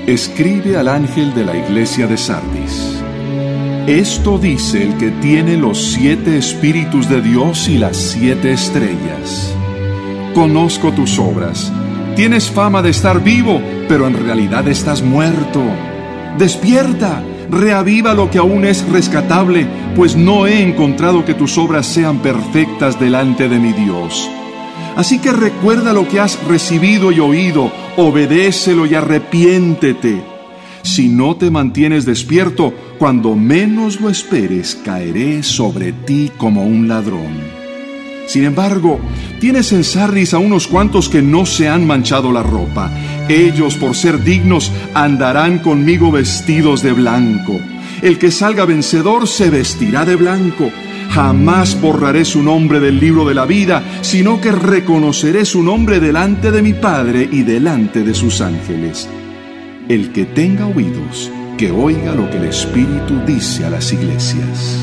Escribe al ángel de la iglesia de Sardis. Esto dice el que tiene los 7 espíritus de Dios y las 7 estrellas. Conozco tus obras. Tienes fama de estar vivo, pero en realidad estás muerto. Despierta, reaviva lo que aún es rescatable, pues no he encontrado que tus obras sean perfectas delante de mi Dios. Así que recuerda lo que has recibido y oído, obedécelo y arrepiéntete. Si no te mantienes despierto, cuando menos lo esperes, caeré sobre ti como un ladrón. Sin embargo, tienes en Sardis a unos cuantos que no se han manchado la ropa. Ellos, por ser dignos, andarán conmigo vestidos de blanco. El que salga vencedor se vestirá de blanco. Jamás borraré su nombre del libro de la vida, sino que reconoceré su nombre delante de mi Padre y delante de sus ángeles. El que tenga oídos, que oiga lo que el Espíritu dice a las iglesias.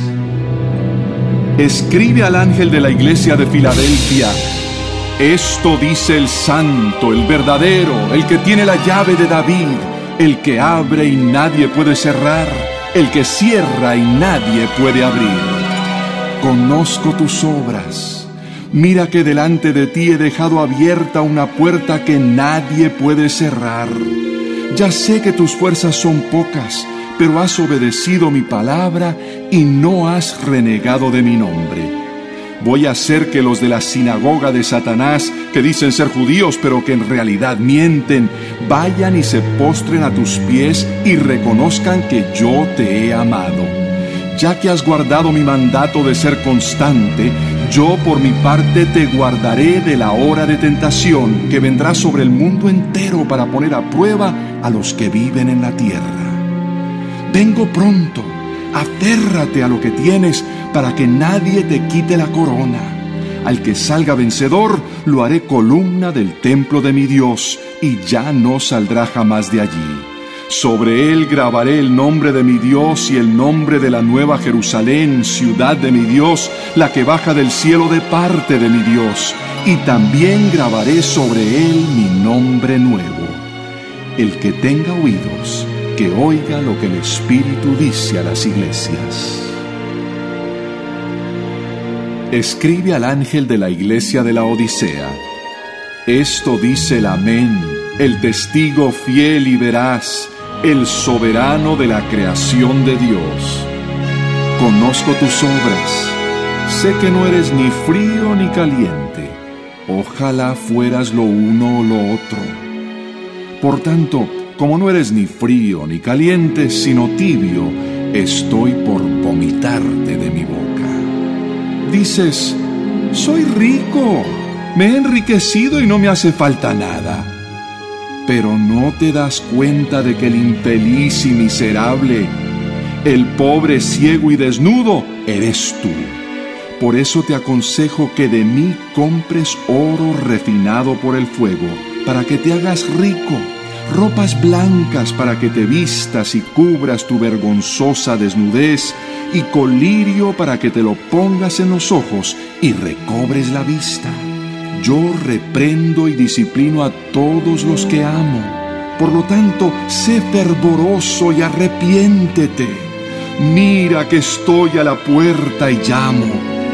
Escribe al ángel de la iglesia de Filadelfia. Esto dice el santo, el verdadero, el que tiene la llave de David, el que abre y nadie puede cerrar, el que cierra y nadie puede abrir. Conozco tus obras. Mira que delante de ti he dejado abierta una puerta que nadie puede cerrar. Ya sé que tus fuerzas son pocas, pero has obedecido mi palabra y no has renegado de mi nombre. Voy a hacer que los de la sinagoga de Satanás, que dicen ser judíos, pero que en realidad mienten, vayan y se postren a tus pies y reconozcan que yo te he amado. Ya que has guardado mi mandato de ser constante, yo por mi parte te guardaré de la hora de tentación que vendrá sobre el mundo entero para poner a prueba a los que viven en la tierra. Vengo pronto, aférrate a lo que tienes para que nadie te quite la corona. Al que salga vencedor, lo haré columna del templo de mi Dios y ya no saldrá jamás de allí. Sobre él grabaré el nombre de mi Dios y el nombre de la nueva Jerusalén, ciudad de mi Dios, la que baja del cielo de parte de mi Dios. Y también grabaré sobre él mi nombre nuevo. El que tenga oídos, que oiga lo que el Espíritu dice a las iglesias. Escribe al ángel de la iglesia de la Odisea. Esto dice el Amén, el testigo fiel y veraz, el soberano de la creación de Dios. Conozco tus obras. Sé que no eres ni frío ni caliente. Ojalá fueras lo uno o lo otro. Por tanto, como no eres ni frío ni caliente, sino tibio, estoy por vomitarte de mi boca. Dices, soy rico, me he enriquecido y no me hace falta nada. Pero no te das cuenta de que el infeliz y miserable, el pobre, ciego y desnudo, eres tú. Por eso te aconsejo que de mí compres oro refinado por el fuego, para que te hagas rico, ropas blancas para que te vistas y cubras tu vergonzosa desnudez, y colirio para que te lo pongas en los ojos y recobres la vista. Yo reprendo y disciplino a todos los que amo. Por lo tanto, sé fervoroso y arrepiéntete. Mira que estoy a la puerta y llamo.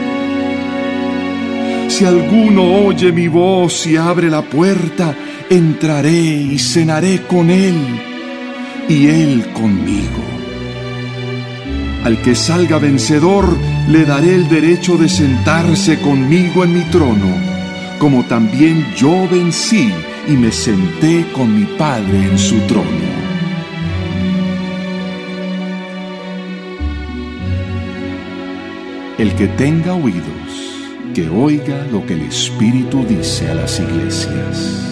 Si alguno oye mi voz y abre la puerta, entraré y cenaré con él, y él conmigo. Al que salga vencedor, le daré el derecho de sentarse conmigo en mi trono, como también yo vencí y me senté con mi Padre en su trono. El que tenga oídos, que oiga lo que el Espíritu dice a las iglesias.